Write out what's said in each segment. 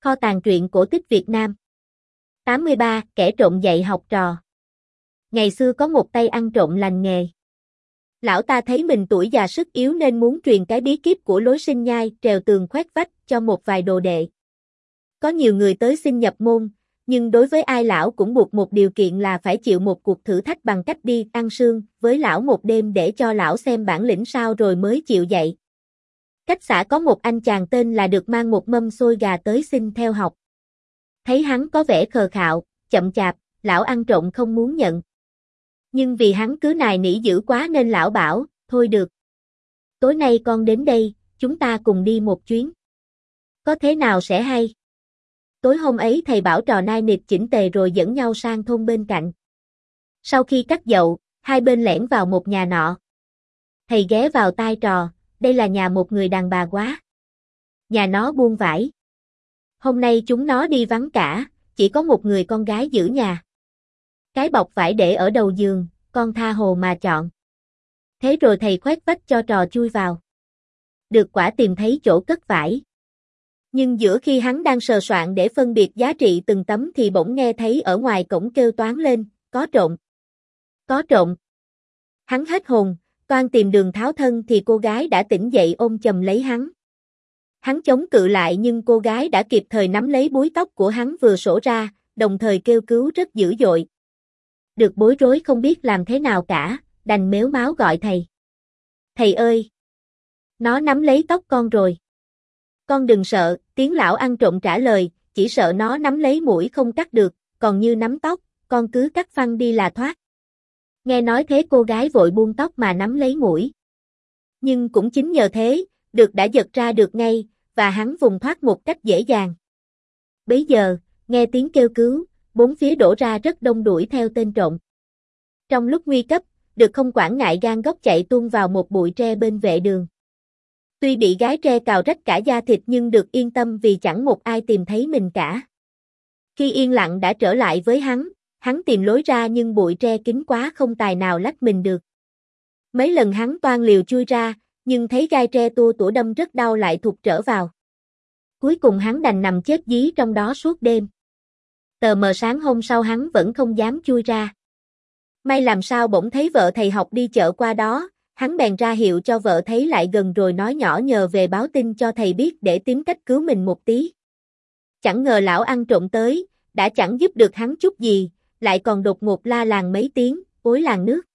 Kho tàng truyện cổ tích Việt Nam. 83. Kẻ trộm dạy học trò. Ngày xưa có một tay ăn trộm lành nghề. Lão ta thấy mình tuổi già sức yếu nên muốn truyền cái bí kíp của lối sinh nhai trèo tường khoét vách cho một vài đồ đệ. Có nhiều người tới xin nhập môn, nhưng đối với ai lão cũng buộc một điều kiện là phải chịu một cuộc thử thách bằng cách đi ăn sương với lão một đêm để cho lão xem bản lĩnh sao rồi mới chịu dạy. Cách xã có một anh chàng tên là Được mang một mâm xôi gà tới xin theo học. Thấy hắn có vẻ khờ khạo, chậm chạp, lão ăn trộm không muốn nhận. Nhưng vì hắn cứ nài nỉ dữ quá nên lão bảo, thôi được. Tối nay con đến đây, chúng ta cùng đi một chuyến. Có thế nào sẽ hay? Tối hôm ấy thầy bảo trò nai nịt chỉnh tề rồi dẫn nhau sang thôn bên cạnh. Sau khi cắt dậu, hai bên lẻn vào một nhà nọ. Thầy ghé vào tai trò, đây là nhà một người đàn bà quá. Nhà nó buôn vải. Hôm nay chúng nó đi vắng cả, chỉ có một người con gái giữ nhà. Cái bọc vải để ở đầu giường, con tha hồ mà chọn. Thế rồi thầy khoét vách cho trò chui vào. Được quả tìm thấy chỗ cất vải. Nhưng giữa khi hắn đang sờ soạn để phân biệt giá trị từng tấm thì bỗng nghe thấy ở ngoài cổng kêu toáng lên, có trộm. Có trộm. Hắn hết hồn, toan tìm đường tháo thân thì cô gái đã tỉnh dậy ôm chầm lấy hắn. Hắn chống cự lại nhưng cô gái đã kịp thời nắm lấy búi tóc của hắn vừa xổ ra, đồng thời kêu cứu rất dữ dội. Được bối rối không biết làm thế nào cả, đành mếu máo gọi thầy. Thầy ơi! Nó nắm lấy tóc con rồi. Con đừng sợ, tiếng lão ăn trộm trả lời, chỉ sợ nó nắm lấy mũi không cắt được, còn như nắm tóc, con cứ cắt phăng đi là thoát. Nghe nói thế cô gái vội buông tóc mà nắm lấy mũi. Nhưng cũng chính nhờ thế, Được đã giật ra được ngay, và hắn vùng thoát một cách dễ dàng. Bấy giờ, nghe tiếng kêu cứu, bốn phía đổ ra rất đông đuổi theo tên trộm. Trong lúc nguy cấp, Được không quản ngại gan góc chạy tuôn vào một bụi tre bên vệ đường. Tuy bị gái tre cào rách cả da thịt nhưng Được yên tâm vì chẳng một ai tìm thấy mình cả. Khi yên lặng đã trở lại với hắn tìm lối ra nhưng bụi tre kín quá không tài nào lách mình được. Mấy lần hắn toan liều chui ra, nhưng thấy gai tre tua tủa đâm rất đau lại thụt trở vào. Cuối cùng hắn đành nằm chết dí trong đó suốt đêm. Tờ mờ sáng hôm sau hắn vẫn không dám chui ra. May làm sao bỗng thấy vợ thầy học đi chợ qua đó, hắn bèn ra hiệu cho vợ thấy lại gần rồi nói nhỏ nhờ về báo tin cho thầy biết để tìm cách cứu mình một tí. Chẳng ngờ lão ăn trộm tới, đã chẳng giúp được hắn chút gì, lại còn đột ngột la làng mấy tiếng, ối làng nước.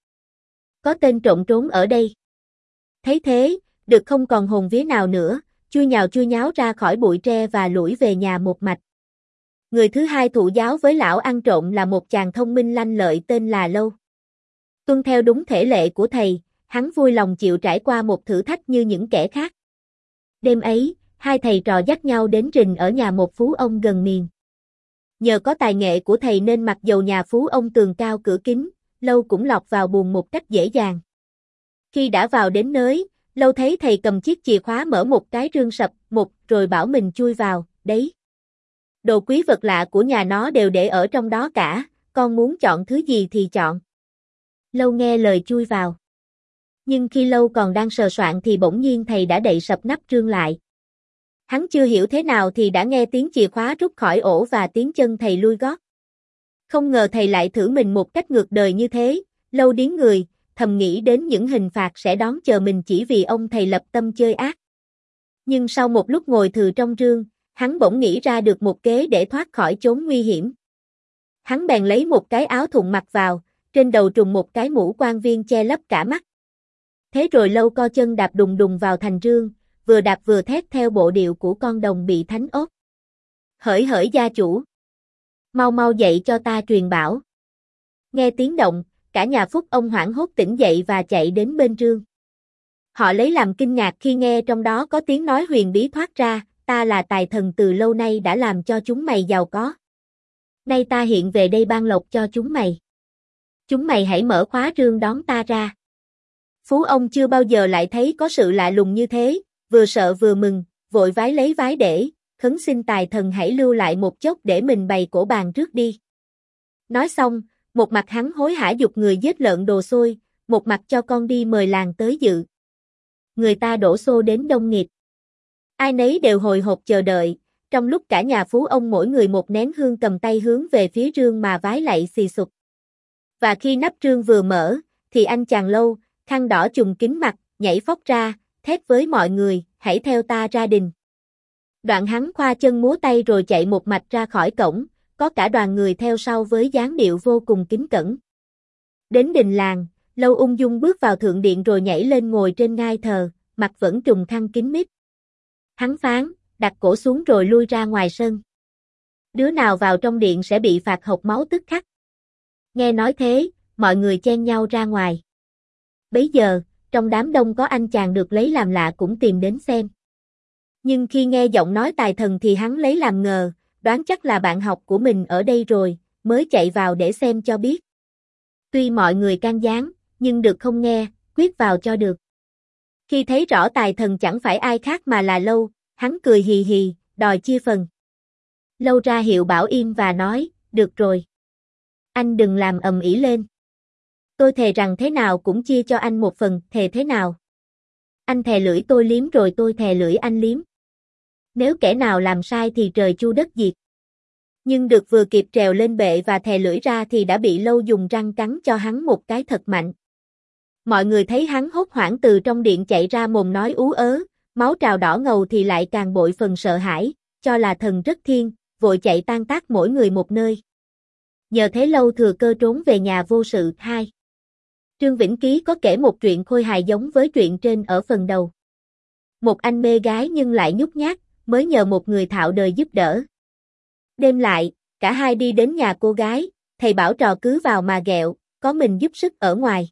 Có tên trộm trốn ở đây. Thấy thế, Được không còn hồn vía nào nữa, chui nháo ra khỏi bụi tre và lủi về nhà một mạch. Người thứ hai thụ giáo với lão ăn trộm là một chàng thông minh lanh lợi tên là Lâu. Tuân theo đúng thể lệ của thầy, hắn vui lòng chịu trải qua một thử thách như những kẻ khác. Đêm ấy, hai thầy trò dắt nhau đến rình ở nhà một phú ông gần miền. Nhờ có tài nghệ của thầy nên mặc dầu nhà phú ông tường cao cửa kín, Lâu cũng lọt vào buồng một cách dễ dàng. Khi đã vào đến nơi, Lâu thấy thầy cầm chiếc chìa khóa mở một cái rương sập một rồi bảo mình chui vào, đấy. Đồ quý vật lạ của nhà nó đều để ở trong đó cả, con muốn chọn thứ gì thì chọn. Lâu nghe lời chui vào. Nhưng khi Lâu còn đang sờ soạn thì bỗng nhiên thầy đã đậy sập nắp rương lại. Hắn chưa hiểu thế nào thì đã nghe tiếng chìa khóa rút khỏi ổ và tiếng chân thầy lui gót. Không ngờ thầy lại thử mình một cách ngược đời như thế, Lâu điếng người, thầm nghĩ đến những hình phạt sẽ đón chờ mình chỉ vì ông thầy lập tâm chơi ác. Nhưng sau một lúc ngồi thừ trong rương, hắn bỗng nghĩ ra được một kế để thoát khỏi chốn nguy hiểm. Hắn bèn lấy một cái áo thụng mặc vào, trên đầu trùm một cái mũ quan viên che lấp cả mắt. Thế rồi Lâu co chân đạp đùng đùng vào thành rương, vừa đạp vừa thét theo bộ điệu của con đồng bị thánh ốt. Hỡi hỡi gia chủ! Mau mau dậy cho ta truyền bảo. Nghe tiếng động, cả nhà Phúc ông hoảng hốt tỉnh dậy và chạy đến bên rương. Họ lấy làm kinh ngạc khi nghe trong đó có tiếng nói huyền bí thoát ra, ta là tài thần từ lâu nay đã làm cho chúng mày giàu có. Nay ta hiện về đây ban lộc cho chúng mày. Chúng mày hãy mở khóa rương đón ta ra. Phú ông chưa bao giờ lại thấy có sự lạ lùng như thế, vừa sợ vừa mừng, vội vái lấy vái để, khấn xin tài thần hãy lưu lại một chốc để mình bày cổ bàn trước đi. Nói xong, một mặt hắn hối hả giục người giết lợn đồ xôi, một mặt cho con đi mời làng tới dự. Người ta đổ xô đến đông nghịt. Ai nấy đều hồi hộp chờ đợi, trong lúc cả nhà Phú ông mỗi người một nén hương cầm tay hướng về phía rương mà vái lạy xì sụp. Và khi nắp rương vừa mở, thì anh chàng Lâu, khăn đỏ trùm kín mặt, nhảy phóc ra, thét với mọi người, hãy theo ta ra đình. Đoạn hắn khoa chân múa tay rồi chạy một mạch ra khỏi cổng, có cả đoàn người theo sau với dáng điệu vô cùng kính cẩn. Đến đình làng, Lâu ung dung bước vào thượng điện rồi nhảy lên ngồi trên ngai thờ, mặt vẫn trùm khăn kín mít. Hắn phán, đặt cổ xuống rồi lui ra ngoài sân. Đứa nào vào trong điện sẽ bị phạt hộc máu tức khắc. Nghe nói thế, mọi người chen nhau ra ngoài. Bấy giờ, trong đám đông có anh chàng được lấy làm lạ cũng tìm đến xem. Nhưng khi nghe giọng nói tài thần thì hắn lấy làm ngờ, đoán chắc là bạn học của mình ở đây rồi, mới chạy vào để xem cho biết. Tuy mọi người can gián, nhưng được không nghe, quyết vào cho được. Khi thấy rõ tài thần chẳng phải ai khác mà là Lâu, hắn cười hì hì, đòi chia phần. Lâu ra hiệu bảo im và nói, được rồi. Anh đừng làm ầm ĩ lên. Tôi thề rằng thế nào cũng chia cho anh một phần, thề thế nào? Anh thè lưỡi tôi liếm rồi tôi thè lưỡi anh liếm. Nếu kẻ nào làm sai thì trời chu đất diệt. Nhưng được vừa kịp trèo lên bệ và thè lưỡi ra thì đã bị Lâu dùng răng cắn cho hắn một cái thật mạnh. Mọi người thấy hắn hốt hoảng từ trong điện chạy ra mồm nói ú ớ, máu trào đỏ ngầu thì lại càng bội phần sợ hãi, cho là thần rất thiên, vội chạy tan tác mỗi người một nơi. Nhờ thế Lâu thừa cơ trốn về nhà vô sự. 2. Trương Vĩnh Ký có kể một chuyện khôi hài giống với chuyện trên ở phần đầu. Một anh mê gái nhưng lại nhút nhát, mới nhờ một người thạo đời giúp đỡ. Đêm lại, cả hai đi đến nhà cô gái, thầy bảo trò cứ vào mà ghẹo, có mình giúp sức ở ngoài.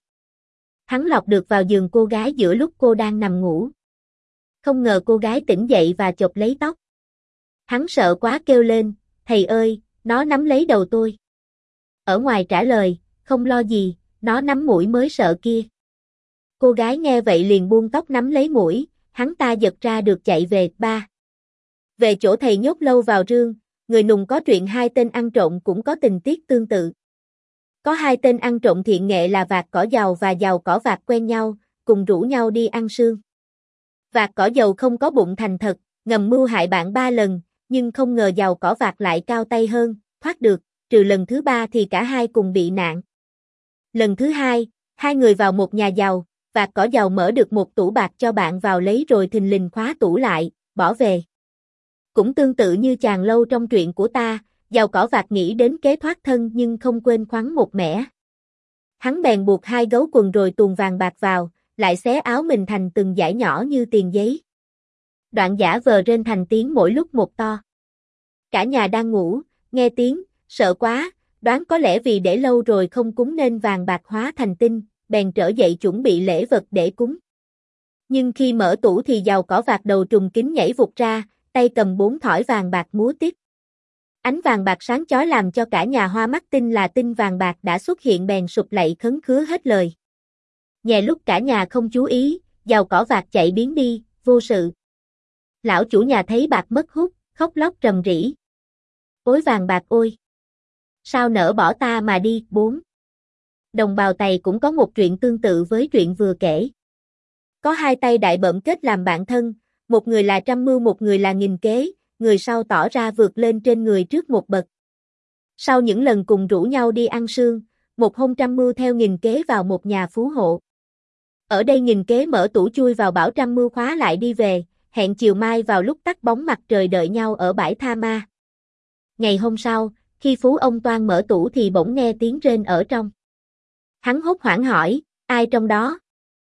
Hắn lọc được vào giường cô gái giữa lúc cô đang nằm ngủ. Không ngờ cô gái tỉnh dậy và chộp lấy tóc. Hắn sợ quá kêu lên, thầy ơi, nó nắm lấy đầu tôi. Ở ngoài trả lời, không lo gì, nó nắm mũi mới sợ kia. Cô gái nghe vậy liền buông tóc nắm lấy mũi, hắn ta giật ra được chạy về. 3. Về chỗ thầy nhốt Lâu vào rương, người nùng có chuyện hai tên ăn trộm cũng có tình tiết tương tự. Có hai tên ăn trộm thiện nghệ là Vạc Cỏ Dầu và Dầu Cỏ Vạc quen nhau, cùng rủ nhau đi ăn sương. Vạc Cỏ Dầu không có bụng thành thật, ngầm mưu hại bạn 3 lần, nhưng không ngờ Dầu Cỏ Vạc lại cao tay hơn, thoát được, trừ lần thứ 3 thì cả hai cùng bị nạn. Lần thứ 2, hai người vào một nhà giàu, Vạc Cỏ Dầu mở được một tủ bạc cho bạn vào lấy rồi thình lình khóa tủ lại, bỏ về. Cũng tương tự như chàng Lâu trong truyện của ta, Dầu Cỏ Vạc nghĩ đến kế thoát thân nhưng không quên khoắn một mẻ. Hắn bèn buộc hai gấu quần rồi tuồn vàng bạc vào, lại xé áo mình thành từng dải nhỏ như tiền giấy. Đoạn giả vờ rên thành tiếng mỗi lúc một to. Cả nhà đang ngủ, nghe tiếng, sợ quá, đoán có lẽ vì để lâu rồi không cúng nên vàng bạc hóa thành tinh, bèn trở dậy chuẩn bị lễ vật để cúng. Nhưng khi mở tủ thì Dầu Cỏ Vạc đầu trùng kính nhảy vụt ra, tay cầm 4 thỏi vàng bạc múa tít. Ánh vàng bạc sáng chói làm cho cả nhà hoa mắt tin là tinh vàng bạc đã xuất hiện bèn sụp lạy khấn khứa hết lời. Nhè lúc cả nhà không chú ý, Dầu Cỏ Vạc chạy biến đi, vô sự. Lão chủ nhà thấy bạc mất hút, khóc lóc rầm rĩ. Ôi vàng bạc ôi! Sao nỡ bỏ ta mà đi? 4. Đồng bào Tày cũng có một chuyện tương tự với chuyện vừa kể. Có hai tay đại bợm kết làm bạn thân, một người là trăm mưu một người là nghìn kế, người sau tỏ ra vượt lên trên người trước một bậc. Sau những lần cùng rủ nhau đi ăn sương, một hôm trăm mưu theo nghìn kế vào một nhà phú hộ. Ở đây nghìn kế mở tủ chui vào bảo trăm mưu khóa lại đi về, hẹn chiều mai vào lúc tắt bóng mặt trời đợi nhau ở bãi Tha Ma. Ngày hôm sau, khi phú ông toan mở tủ thì bỗng nghe tiếng rên ở trong. Hắn hốt hoảng hỏi, ai trong đó?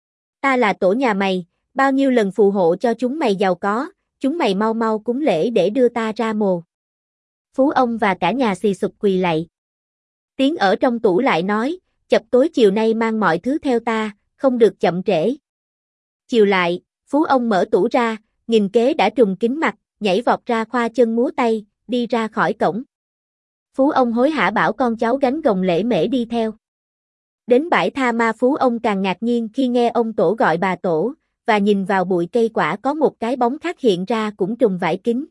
Ta là tổ nhà mày, bao nhiêu lần phù hộ cho chúng mày giàu có, chúng mày mau mau cúng lễ để đưa ta ra mồ. Phú ông và cả nhà xì sụp quỳ lạy. Tiếng ở trong tủ lại nói, chập tối chiều nay mang mọi thứ theo ta, không được chậm trễ. Chiều lại, phú ông mở tủ ra, nghìn kế đã trùng kính mặt, nhảy vọt ra khoa chân múa tay, đi ra khỏi cổng. Phú ông hối hả bảo con cháu gánh gồng lễ mễ đi theo. Đến bãi Tha Ma phú ông càng ngạc nhiên khi nghe ông tổ gọi bà tổ, và nhìn vào bụi cây quả có một cái bóng khác hiện ra cũng trùng vải kính.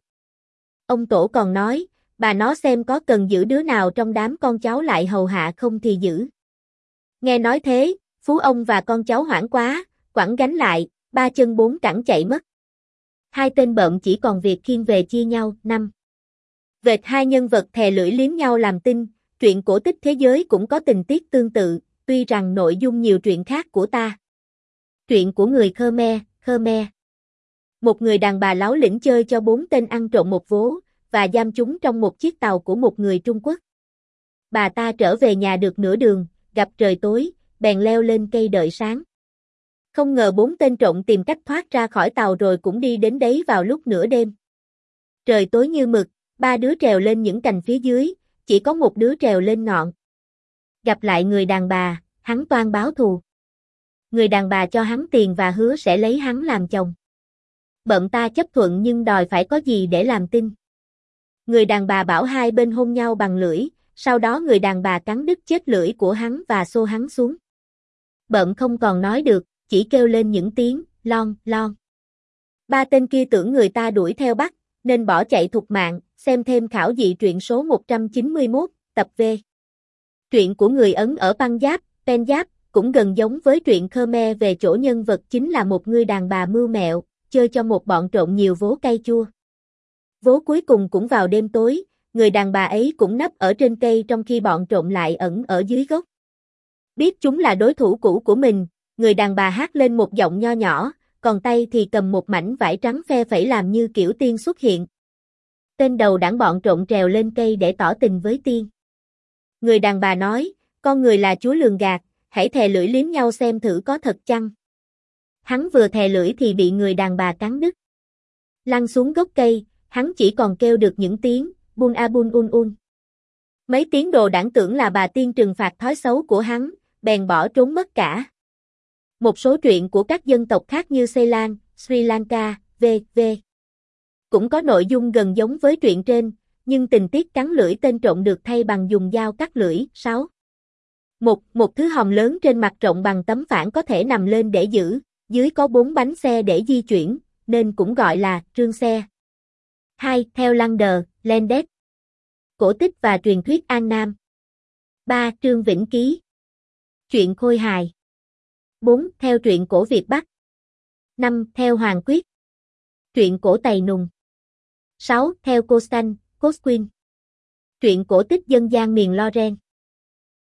Ông tổ còn nói, bà nó xem có cần giữ đứa nào trong đám con cháu lại hầu hạ không thì giữ. Nghe nói thế, phú ông và con cháu hoảng quá, quẳng gánh lại, 3 chân 4 cẳng chạy mất. Hai tên bợm chỉ còn việc khiêng về chia nhau. 5. Vệt hai nhân vật thè lưỡi liếm nhau làm tin, truyện cổ tích thế giới cũng có tình tiết tương tự, tuy rằng nội dung nhiều truyện khác của ta. Truyện của người Khmer. Một người đàn bà láo lĩnh chơi cho 4 tên ăn trộm một vố, và giam chúng trong một chiếc tàu của một người Trung Quốc. Bà ta trở về nhà được nửa đường, gặp trời tối, bèn leo lên cây đợi sáng. Không ngờ 4 tên trộm tìm cách thoát ra khỏi tàu rồi cũng đi đến đấy vào lúc nửa đêm. Trời tối như mực, 3 đứa trèo lên những cành phía dưới, chỉ có một đứa trèo lên ngọn. Gặp lại người đàn bà, hắn toan báo thù. Người đàn bà cho hắn tiền và hứa sẽ lấy hắn làm chồng. Bợm ta chấp thuận nhưng đòi phải có gì để làm tin. Người đàn bà bảo hai bên hôn nhau bằng lưỡi, sau đó người đàn bà cắn đứt chết lưỡi của hắn và xô hắn xuống. Bợm không còn nói được, chỉ kêu lên những tiếng, lon, lon. 3 tên kia tưởng người ta đuổi theo bắt, nên bỏ chạy thục mạng, xem thêm khảo dị truyện số 191, tập V. Truyện của người Ấn ở Punjab, cũng gần giống với truyện Khmer về chỗ nhân vật chính là một người đàn bà mưu mẹo, chơi cho một bọn trộm nhiều vố cay chua. Vố cuối cùng cũng vào đêm tối, người đàn bà ấy cũng nấp ở trên cây trong khi bọn trộm lại ẩn ở dưới gốc. Biết chúng là đối thủ cũ của mình, người đàn bà hát lên một giọng nho nhỏ, còn tay thì cầm một mảnh vải trắng phe phẩy làm như kiểu tiên xuất hiện. Tên đầu đảng bọn trộm trèo lên cây để tỏ tình với tiên. Người đàn bà nói, con người là chúa lường gạt, hãy thè lưỡi liếm nhau xem thử có thật chăng. Hắn vừa thè lưỡi thì bị người đàn bà cắn đứt. Lăn xuống gốc cây, hắn chỉ còn kêu được những tiếng, bun a bun un un. Mấy tiếng đồ đảng tưởng là bà tiên trừng phạt thói xấu của hắn, bèn bỏ trốn mất cả. Một số truyện của các dân tộc khác như Ceylon, Sri Lanka, v.v. cũng có nội dung gần giống với truyện trên, nhưng tình tiết cắn lưỡi tên trộm được thay bằng dùng dao cắt lưỡi. 6. Một thứ hòm lớn trên mặt rộng bằng tấm phản có thể nằm lên để giữ, dưới có 4 bánh xe để di chuyển, nên cũng gọi là trương xe. 2. Theo Lander, Landet. Cổ tích và truyền thuyết An Nam. 3. Trương Vĩnh Ký. Truyện khôi hài. 4. Theo truyện cổ Việt Bắc. 5. Theo Hoàng Quyết. Truyện cổ Tày Nùng. 6. Theo Cô Xanh, Cosquin. Truyện cổ tích dân gian miền Loren.